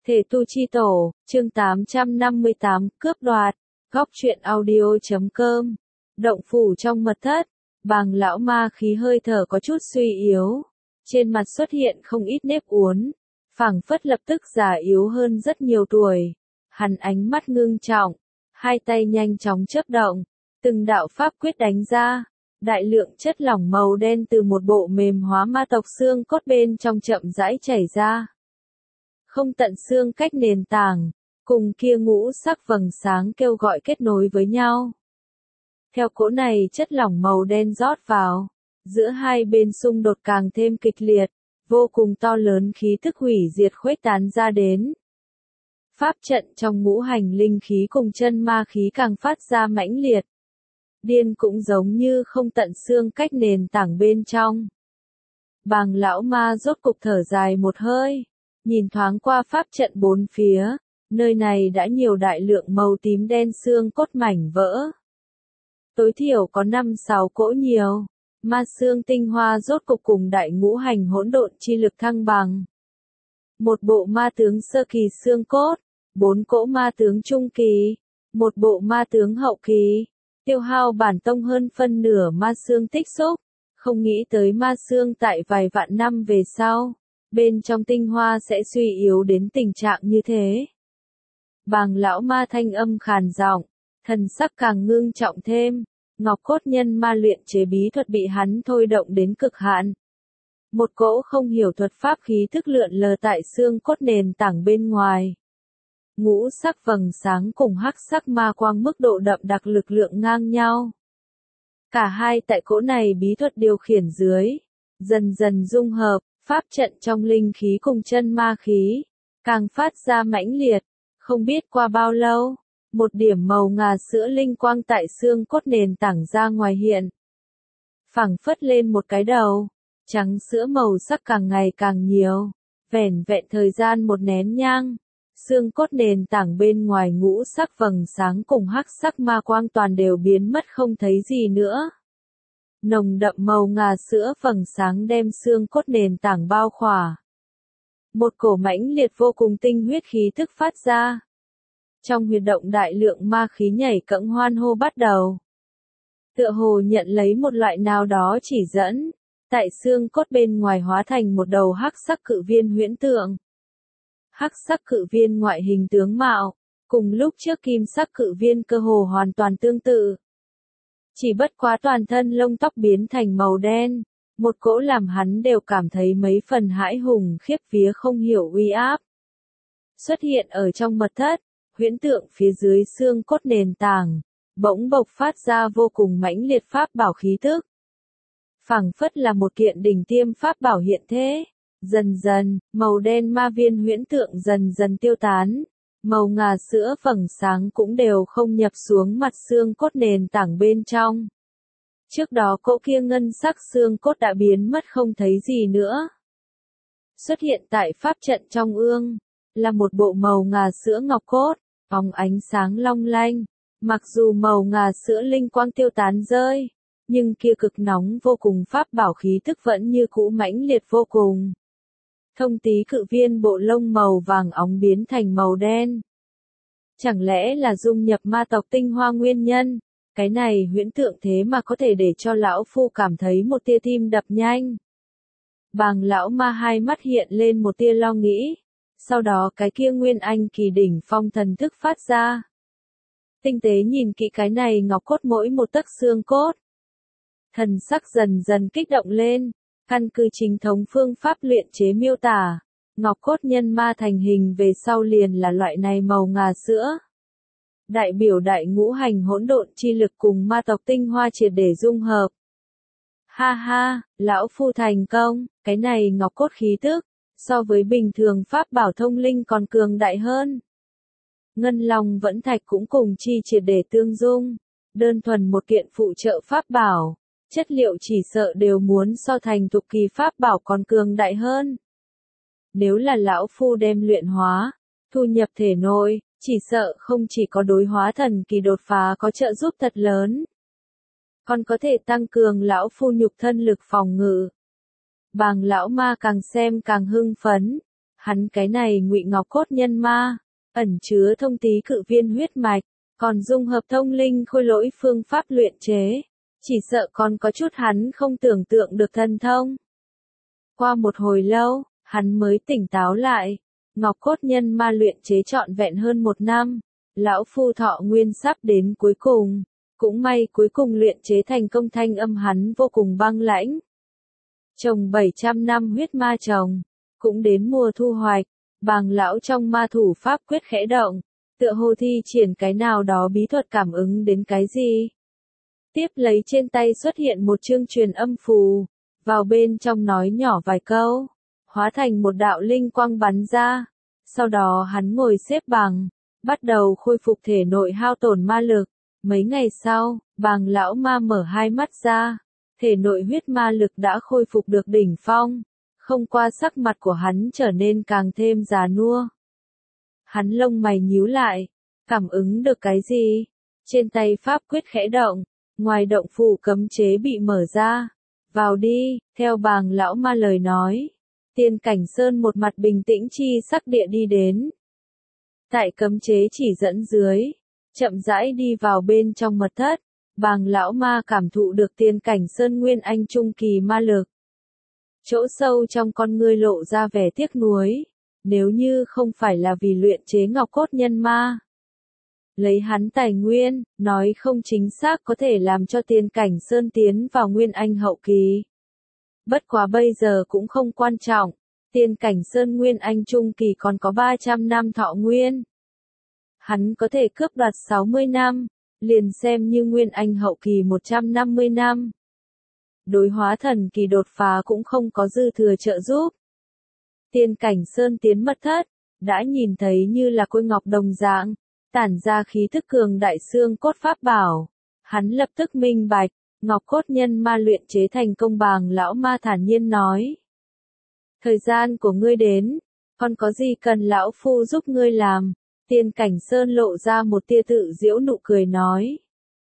Thể tu chi tổ, chương 858, cướp đoạt, góc truyện audio.com. Động phủ trong mật thất, bàng lão ma khí hơi thở có chút suy yếu. Trên mặt xuất hiện không ít nếp uốn, phảng phất lập tức già yếu hơn rất nhiều tuổi. Hắn ánh mắt ngưng trọng, hai tay nhanh chóng chớp động, từng đạo pháp quyết đánh ra. Đại lượng chất lỏng màu đen từ một bộ mềm hóa ma tộc xương cốt bên trong chậm rãi chảy ra. Không tận xương cách nền tảng, cùng kia ngũ sắc vầng sáng kêu gọi kết nối với nhau. Theo cỗ này chất lỏng màu đen rót vào, giữa hai bên xung đột càng thêm kịch liệt, vô cùng to lớn khí tức hủy diệt khuếch tán ra đến. Pháp trận trong ngũ hành linh khí cùng chân ma khí càng phát ra mãnh liệt. Điên cũng giống như không tận xương cách nền tảng bên trong. Bàng lão ma rốt cục thở dài một hơi, nhìn thoáng qua pháp trận bốn phía, nơi này đã nhiều đại lượng màu tím đen xương cốt mảnh vỡ. Tối thiểu có 5-6 cỗ nhiều, ma xương tinh hoa rốt cục cùng đại ngũ hành hỗn độn chi lực thăng bằng. Một bộ ma tướng sơ kỳ xương cốt, 4 cỗ ma tướng trung kỳ, một bộ ma tướng hậu kỳ. Tiêu hao bản tông hơn phân nửa ma xương tích xúc, không nghĩ tới ma xương tại vài vạn năm về sau, bên trong tinh hoa sẽ suy yếu đến tình trạng như thế. Bàng lão ma thanh âm khàn giọng, thần sắc càng ngưng trọng thêm, ngọc cốt nhân ma luyện chế bí thuật bị hắn thôi động đến cực hạn. Một cỗ không hiểu thuật pháp khí thức lượn lờ tại xương cốt nền tảng bên ngoài. Ngũ sắc vầng sáng cùng hắc sắc ma quang mức độ đậm đặc lực lượng ngang nhau. Cả hai tại cỗ này bí thuật điều khiển dưới, dần dần dung hợp, pháp trận trong linh khí cùng chân ma khí, càng phát ra mãnh liệt. Không biết qua bao lâu, một điểm màu ngà sữa linh quang tại xương cốt nền tảng ra ngoài hiện. Phẳng phất lên một cái đầu, trắng sữa màu sắc càng ngày càng nhiều, vẻn vẹn thời gian một nén nhang. Xương cốt nền tảng bên ngoài ngũ sắc vầng sáng cùng hắc sắc ma quang toàn đều biến mất không thấy gì nữa. Nồng đậm màu ngà sữa vầng sáng đem xương cốt nền tảng bao khỏa. Một cổ mãnh liệt vô cùng tinh huyết khí tức phát ra. Trong huyệt động đại lượng ma khí nhảy cẫng hoan hô bắt đầu. Tựa hồ nhận lấy một loại nào đó chỉ dẫn, tại xương cốt bên ngoài hóa thành một đầu hắc sắc cự viên huyễn tượng. Hắc sắc cự viên ngoại hình tướng mạo, cùng lúc trước kim sắc cự viên cơ hồ hoàn toàn tương tự. Chỉ bất quá toàn thân lông tóc biến thành màu đen, một cỗ làm hắn đều cảm thấy mấy phần hãi hùng khiếp vía không hiểu uy áp. Xuất hiện ở trong mật thất, huyễn tượng phía dưới xương cốt nền tảng, bỗng bộc phát ra vô cùng mãnh liệt pháp bảo khí tức. Phảng phất là một kiện đỉnh tiêm pháp bảo hiện thế. Dần dần, màu đen ma viên huyễn tượng dần dần tiêu tán, màu ngà sữa vầng sáng cũng đều không nhập xuống mặt xương cốt nền tảng bên trong. Trước đó cỗ kia ngân sắc xương cốt đã biến mất không thấy gì nữa. Xuất hiện tại pháp trận trong ương, là một bộ màu ngà sữa ngọc cốt, óng ánh sáng long lanh, mặc dù màu ngà sữa linh quang tiêu tán rơi, nhưng kia cực nóng vô cùng pháp bảo khí tức vẫn như cũ mãnh liệt vô cùng. Thông tí cự viên bộ lông màu vàng óng biến thành màu đen. Chẳng lẽ là dung nhập ma tộc tinh hoa nguyên nhân, cái này huyễn tượng thế mà có thể để cho lão phu cảm thấy một tia tim đập nhanh. Bàng lão ma hai mắt hiện lên một tia lo nghĩ, sau đó cái kia nguyên anh kỳ đỉnh phong thần thức phát ra. Tinh tế nhìn kỹ cái này ngọc cốt mỗi một tấc xương cốt. Thần sắc dần dần kích động lên. Căn cứ chính thống phương pháp luyện chế miêu tả, ngọc cốt nhân ma thành hình về sau liền là loại này màu ngà sữa. Đại biểu đại ngũ hành hỗn độn chi lực cùng ma tộc tinh hoa triệt để dung hợp. Ha ha, lão phu thành công, cái này ngọc cốt khí tức, so với bình thường pháp bảo thông linh còn cường đại hơn. Ngân long vẫn thạch cũng cùng chi triệt để tương dung, đơn thuần một kiện phụ trợ pháp bảo. Chất liệu chỉ sợ đều muốn so thành thục kỳ pháp bảo còn cường đại hơn. Nếu là lão phu đem luyện hóa, thu nhập thể nội, chỉ sợ không chỉ có đối hóa thần kỳ đột phá có trợ giúp thật lớn. Còn có thể tăng cường lão phu nhục thân lực phòng ngự. Bàng lão ma càng xem càng hưng phấn. Hắn cái này Ngụy Ngọc Cốt Nhân Ma, ẩn chứa thông tí cự viên huyết mạch, còn dung hợp thông linh khôi lỗi phương pháp luyện chế, chỉ sợ còn có chút hắn không tưởng tượng được thần thông. Qua một hồi lâu, hắn mới tỉnh táo lại, Ngọc Cốt Nhân Ma luyện chế trọn vẹn hơn 1 năm, lão phu thọ nguyên sắp đến cuối cùng, cũng may cuối cùng luyện chế thành công, thanh âm hắn vô cùng băng lãnh. Trồng 700 năm huyết ma trồng, cũng đến mùa thu hoạch, Bàng lão trong ma thủ pháp quyết khẽ động, tựa hồ thi triển cái nào đó bí thuật cảm ứng đến cái gì. Tiếp lấy trên tay xuất hiện một chương truyền âm phù, vào bên trong nói nhỏ vài câu, hóa thành một đạo linh quang bắn ra. Sau đó hắn ngồi xếp bằng, bắt đầu khôi phục thể nội hao tổn ma lực. Mấy ngày sau, Bàng lão ma mở hai mắt ra, thể nội huyết ma lực đã khôi phục được đỉnh phong. Không qua sắc mặt của hắn trở nên càng thêm già nua. Hắn lông mày nhíu lại, cảm ứng được cái gì? Trên tay pháp quyết khẽ động, ngoài động phủ cấm chế bị mở ra. Vào đi, theo Bàng lão ma lời nói. Tiên Cảnh Sơn một mặt bình tĩnh chi sắc địa đi đến. Tại cấm chế chỉ dẫn dưới, chậm rãi đi vào bên trong mật thất, Bàng lão ma cảm thụ được Tiên Cảnh Sơn nguyên anh trung kỳ ma lực. Chỗ sâu trong con ngươi lộ ra vẻ tiếc nuối, nếu như không phải là vì luyện chế Ngọc Cốt Nhân Ma. Lấy hắn tài nguyên, nói không chính xác có thể làm cho Tiên Cảnh Sơn tiến vào nguyên anh hậu kỳ. Bất quá bây giờ cũng không quan trọng, Tiên Cảnh Sơn nguyên anh trung kỳ còn có 300 năm thọ nguyên. Hắn có thể cướp đoạt 60 năm, liền xem như nguyên anh hậu kỳ 150 năm. Đối hóa thần kỳ đột phá cũng không có dư thừa trợ giúp. Tiên Cảnh Sơn tiến mật thất, đã nhìn thấy như là khối ngọc đồng dạng, tản ra khí thức cường đại xương cốt pháp bảo. Hắn lập tức minh bạch, Ngọc Cốt Nhân Ma luyện chế thành công. Bàng lão ma thản nhiên nói. Thời gian của ngươi đến, còn có gì cần lão phu giúp ngươi làm? Tiên Cảnh Sơn lộ ra một tia tự giễu nụ cười nói.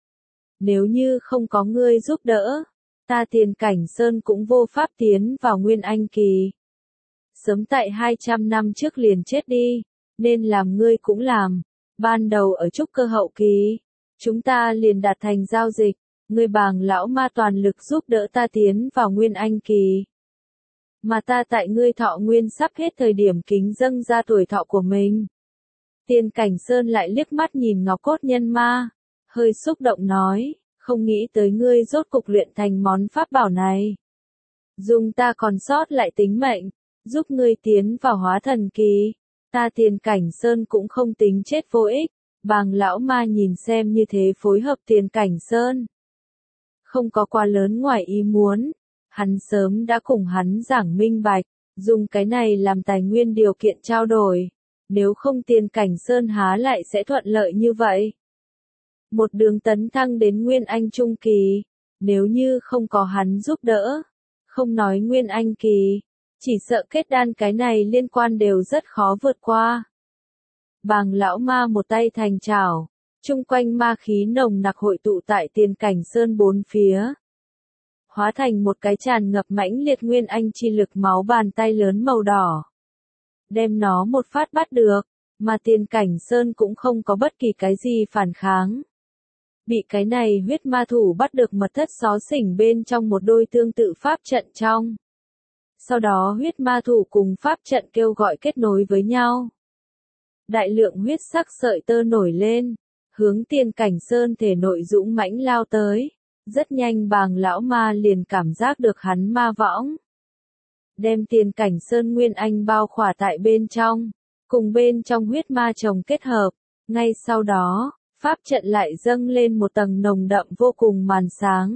Nếu như không có ngươi giúp đỡ, ta Tiên Cảnh Sơn cũng vô pháp tiến vào nguyên anh kỳ. Sớm tại 200 năm trước liền chết đi, nên làm ngươi cũng làm. Ban đầu ở trúc cơ hậu kỳ, chúng ta liền đạt thành giao dịch, ngươi Bàng lão ma toàn lực giúp đỡ ta tiến vào nguyên anh kỳ. Mà ta tại ngươi thọ nguyên sắp hết thời điểm kính dâng ra tuổi thọ của mình. Tiên Cảnh Sơn lại liếc mắt nhìn Ngọc Cốt Nhân Ma, hơi xúc động nói, không nghĩ tới ngươi rốt cục luyện thành món pháp bảo này. Dùng ta còn sót lại tính mệnh, giúp ngươi tiến vào hóa thần kỳ, ta Tiên Cảnh Sơn cũng không tính chết vô ích. Bàng lão ma nhìn xem như thế phối hợp Tiên Cảnh Sơn. Không có quá lớn ngoài ý muốn, hắn sớm đã cùng hắn giảng minh bạch, dùng cái này làm tài nguyên điều kiện trao đổi. Nếu không Tiên Cảnh Sơn há lại sẽ thuận lợi như vậy. Một đường tấn thăng đến Nguyên Anh Trung Kỳ, nếu như không có hắn giúp đỡ, không nói Nguyên Anh Kỳ, chỉ sợ kết đan cái này liên quan đều rất khó vượt qua. Bàng lão ma một tay thành chảo, chung quanh ma khí nồng nặc hội tụ tại Tiên Cảnh Sơn bốn phía. Hóa thành một cái tràn ngập mãnh liệt Nguyên Anh chi lực máu bàn tay lớn màu đỏ. Đem nó một phát bắt được, mà Tiên Cảnh Sơn cũng không có bất kỳ cái gì phản kháng. Bị cái này huyết ma thủ bắt được mật thất xó xỉnh bên trong một đôi tương tự pháp trận trong. Sau đó huyết ma thủ cùng pháp trận kêu gọi kết nối với nhau. Đại lượng huyết sắc sợi tơ nổi lên, hướng Tiên Cảnh Sơn thể nội dũng mãnh lao tới. Rất nhanh Bàng lão ma liền cảm giác được hắn ma võng. Đem Tiên Cảnh Sơn Nguyên Anh bao khỏa tại bên trong, cùng bên trong huyết ma chồng kết hợp. Ngay sau đó, pháp trận lại dâng lên một tầng nồng đậm vô cùng màn sáng.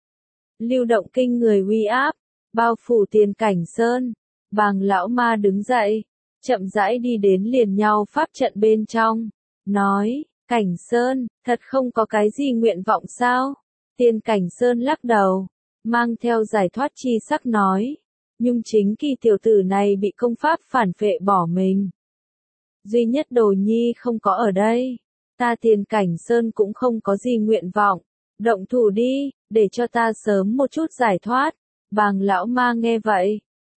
Lưu động kinh người uy áp, bao phủ Tiên Cảnh Sơn. Bàng lão ma đứng dậy, chậm rãi đi đến liền nhau pháp trận bên trong, nói, Cảnh Sơn, thật không có cái gì nguyện vọng sao? Tiên Cảnh Sơn lắc đầu, mang theo giải thoát chi sắc nói, nhưng chính kỳ tiểu tử này bị công pháp phản phệ bỏ mình. Duy nhất đồ nhi không có ở đây, ta Tiên Cảnh Sơn cũng không có gì nguyện vọng, động thủ đi, để cho ta sớm một chút giải thoát. Bàng lão ma nghe vậy,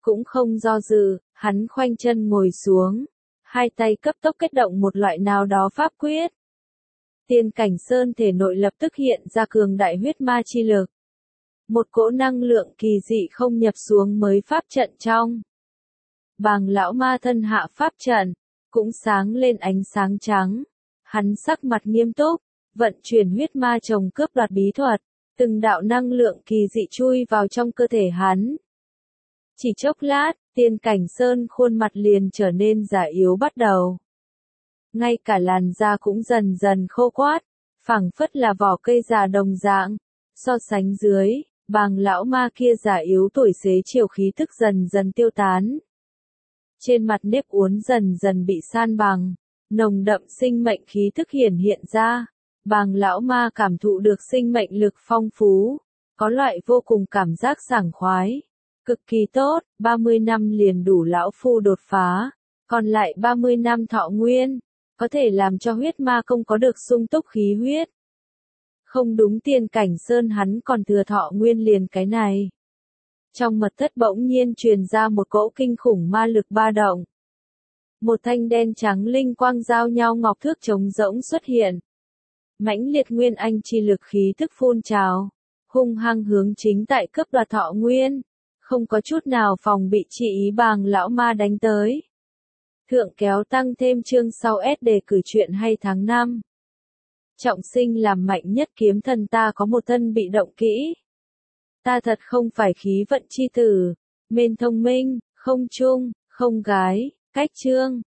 Cũng không do dự, hắn khoanh chân ngồi xuống, hai tay cấp tốc kết động một loại nào đó pháp quyết. Tiên cảnh sơn thể nội lập tức hiện ra cường đại huyết ma chi lực. Một cỗ năng lượng kỳ dị không nhập xuống mới pháp trận trong. Bàng lão ma thân hạ pháp trận, cũng sáng lên ánh sáng trắng. Hắn sắc mặt nghiêm túc, vận chuyển huyết ma chồng cướp đoạt bí thuật, từng đạo năng lượng kỳ dị chui vào trong cơ thể hắn. Chỉ chốc lát, tiên cảnh sơn khuôn mặt liền trở nên già yếu bắt đầu. Ngay cả làn da cũng dần dần khô quát, phảng phất là vỏ cây già đồng dạng. So sánh dưới, bàng lão ma kia già yếu tuổi xế chiều khí tức dần dần tiêu tán. Trên mặt nếp uốn dần dần bị san bằng, nồng đậm sinh mệnh khí tức hiển hiện ra. Bàng lão ma cảm thụ được sinh mệnh lực phong phú, có loại vô cùng cảm giác sảng khoái. Cực kỳ tốt, 30 năm liền đủ lão phu đột phá, còn lại 30 năm thọ nguyên, có thể làm cho huyết ma không có được sung túc khí huyết. Không đúng, tiên cảnh sơn hắn còn thừa thọ nguyên liền cái này. Trong mật thất bỗng nhiên truyền ra một cỗ kinh khủng ma lực ba động. Một thanh đen trắng linh quang giao nhau ngọc thước trống rỗng xuất hiện. Mãnh liệt nguyên anh chi lực khí tức phun trào, hung hăng hướng chính tại cấp đoạt thọ nguyên, không có chút nào phòng bị chỉ ý bàng lão ma đánh tới. Thượng kéo tăng thêm chương sau S đề cử truyện hay tháng 5. Trọng sinh làm mạnh nhất kiếm thần, ta có một thân bị động kỹ. Ta thật không phải khí vận chi tử, mên thông minh, không trung, không gái, cách chương.